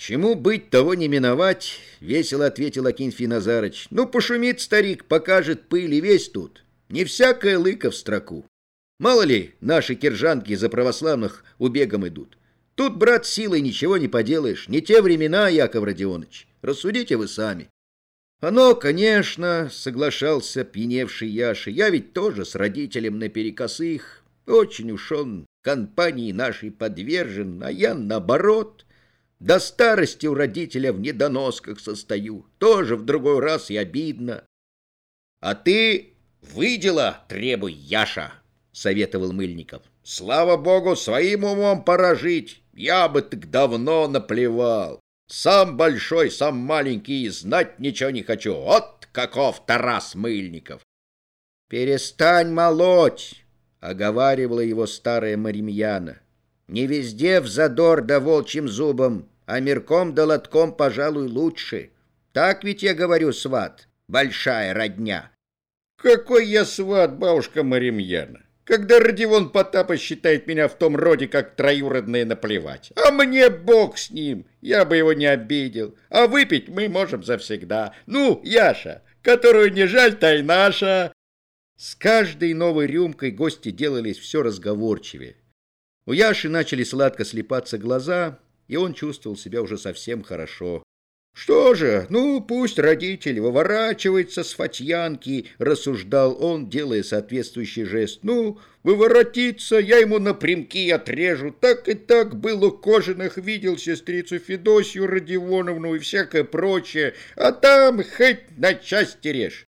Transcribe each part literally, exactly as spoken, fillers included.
Чему быть, того не миновать, весело ответил Акинфий Назарыч. Ну, пошумит старик, покажет пыль и весь тут. Не всякая лыка в строку. Мало ли, наши киржанки за православных убегом идут. Тут, брат, силой ничего не поделаешь. Не те времена, Яков Родионыч. Рассудите вы сами. Оно, конечно, соглашался пьяневший Яша. Я ведь тоже с родителем наперекосых. Очень уж он компании нашей подвержен, а я наоборот. До старости у родителя в недоносках состою. Тоже в другой раз и обидно. А ты выдела требуй, Яша, советовал Мыльников. Слава богу, своим умом пора жить. Я бы так давно наплевал. Сам большой, сам маленький, и знать ничего не хочу. Вот каков Тарас Мыльников. Перестань молоть, оговаривала его старая Маримьяна. Не везде в задор да волчьим зубом, а мерком да лотком, пожалуй, лучше. Так ведь я говорю, сват, большая родня. Какой я сват, бабушка Маримьяна? Когда Родион Потапыч считает меня в том роде, как троюродные, наплевать. А мне бог с ним, я бы его не обидел. А выпить мы можем завсегда. Ну, Яша, которую не жаль, та и наша. С каждой новой рюмкой гости делались все разговорчивее. У Яши начали сладко слипаться глаза, и он чувствовал себя уже совсем хорошо. «Что же, ну, пусть родитель выворачивается с фатьянки», — рассуждал он, делая соответствующий жест. «Ну, выворотиться, я ему напрямки отрежу. Так и так был у Кожаных, видел сестрицу Федосью Родионовну и всякое прочее, а там хоть на части режь».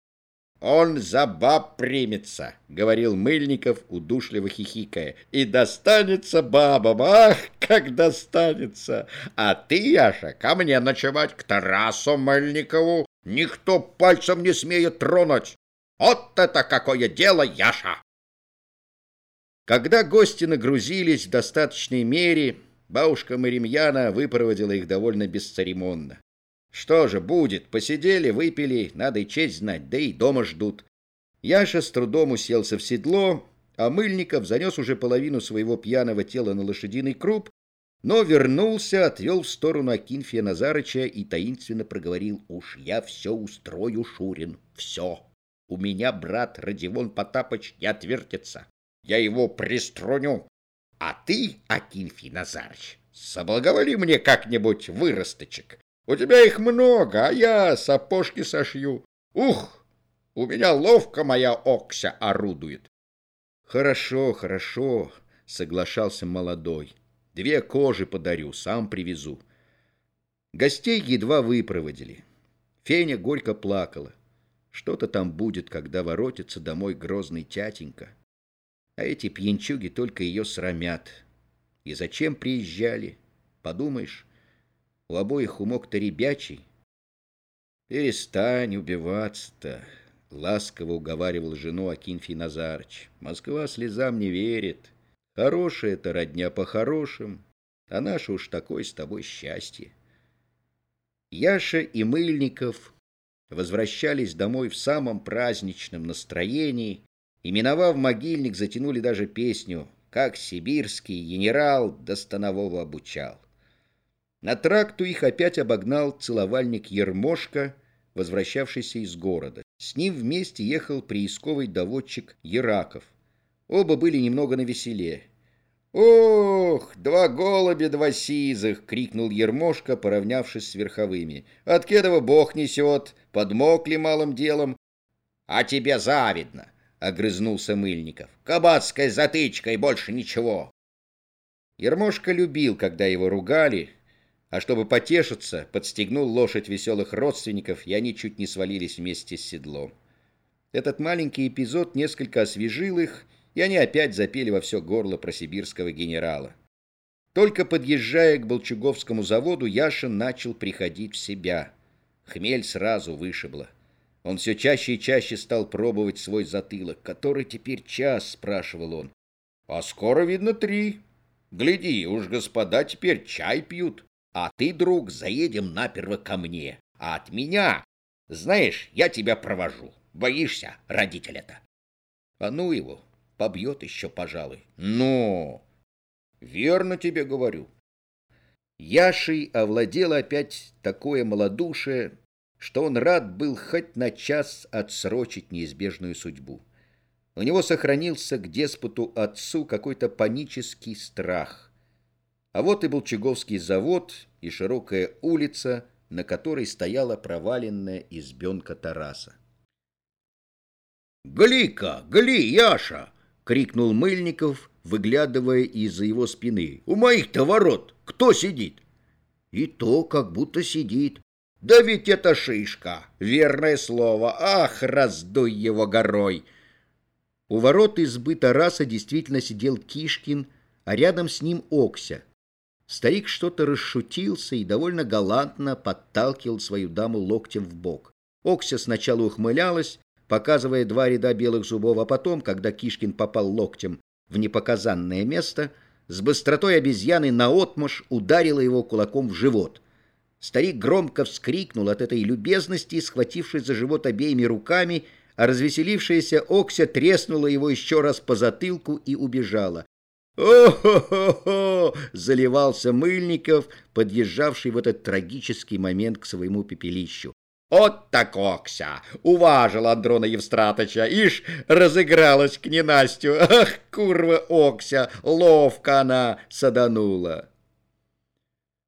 «Он за баб примется», — говорил Мыльников, удушливо хихикая, «и достанется бабам, ах, как достанется! А ты, Яша, ко мне ночевать, к Тарасу Мыльникову, никто пальцем не смеет тронуть. Вот это какое дело, Яша!» Когда гости нагрузились в достаточной мере, бабушка Маримьяна выпроводила их довольно бесцеремонно. Что же будет, посидели, выпили, надо и честь знать, да и дома ждут. Яша с трудом уселся в седло, а Мыльников занес уже половину своего пьяного тела на лошадиный круп, но вернулся, отвел в сторону Акинфия Назарыча и таинственно проговорил: «Уж я все устрою, Шурин, все. У меня брат Родион Потапыч не отвертится. Я его приструню. А ты, Акинфий Назарыч, соблаговоли мне как-нибудь выросточек. У тебя их много, а я сапожки сошью. Ух, у меня ловко моя Окся орудует». «Хорошо, хорошо», — соглашался молодой. «Две кожи подарю, сам привезу». Гостей едва выпроводили. Феня горько плакала. Что-то там будет, когда воротится домой грозный тятенька. А эти пьянчуги только ее срамят. И зачем приезжали? Подумаешь, у обоих умок-то ребячий. «Перестань убиваться-то», — ласково уговаривал жену Акинфий Назарыч. «Москва слезам не верит. Хорошая это родня по-хорошим, а наше уж такое с тобой счастье». Яша и Мыльников возвращались домой в самом праздничном настроении и, миновав могильник, затянули даже песню «Как сибирский генерал до станового обучал». На тракту их опять обогнал целовальник Ермошка, возвращавшийся из города. С ним вместе ехал приисковый доводчик Ераков. Оба были немного навеселе. «Ох, два голубя, два сизых!» — крикнул Ермошка, поравнявшись с верховыми. «От кедова бог несет, подмокли малым делом». «А тебе завидно!» — огрызнулся Мыльников. «Кабацкая затычка и больше ничего». Ермошка любил, когда его ругали, а чтобы потешиться, подстегнул лошадь веселых родственников, и они чуть не свалились вместе с седлом. Этот маленький эпизод несколько освежил их, и они опять запели во все горло про сибирского генерала. Только подъезжая к Болчуговскому заводу, Яша начал приходить в себя. Хмель сразу вышибло. Он все чаще и чаще стал пробовать свой затылок. «Который теперь час?» — спрашивал он. «А скоро, видно, три. Гляди, уж господа теперь чай пьют. А ты, друг, заедем наперво ко мне. А от меня, знаешь, я тебя провожу. Боишься родителя-то?» «А ну его, побьет еще, пожалуй». «Ну, верно тебе говорю». Яшей овладело опять такое малодушие, что он рад был хоть на час отсрочить неизбежную судьбу. У него сохранился к деспоту-отцу какой-то панический страх. А вот и Болчаговский завод, и широкая улица, на которой стояла проваленная избенка Тараса. «Гли-ка, гли, Яша!» — крикнул Мыльников, выглядывая из-за его спины. «У моих-то ворот кто сидит?» «И то, как будто сидит». «Да ведь это шишка, верное слово. Ах, раздуй его горой!» У ворот избы Тараса действительно сидел Кишкин, а рядом с ним Окся. Старик что-то расшутился и довольно галантно подталкивал свою даму локтем в бок. Окся сначала ухмылялась, показывая два ряда белых зубов, а потом, когда Кишкин попал локтем в непоказанное место, с быстротой обезьяны наотмашь ударила его кулаком в живот. Старик громко вскрикнул от этой любезности, схватившись за живот обеими руками, а развеселившаяся Окся треснула его еще раз по затылку и убежала. «О-хо-хо-хо!» — заливался Мыльников, подъезжавший в этот трагический момент к своему пепелищу. «От так Окся! Уважила Андрона Евстратыча! Ишь, разыгралась к ненастью! Ах, курва Окся! Ловко она саданула!»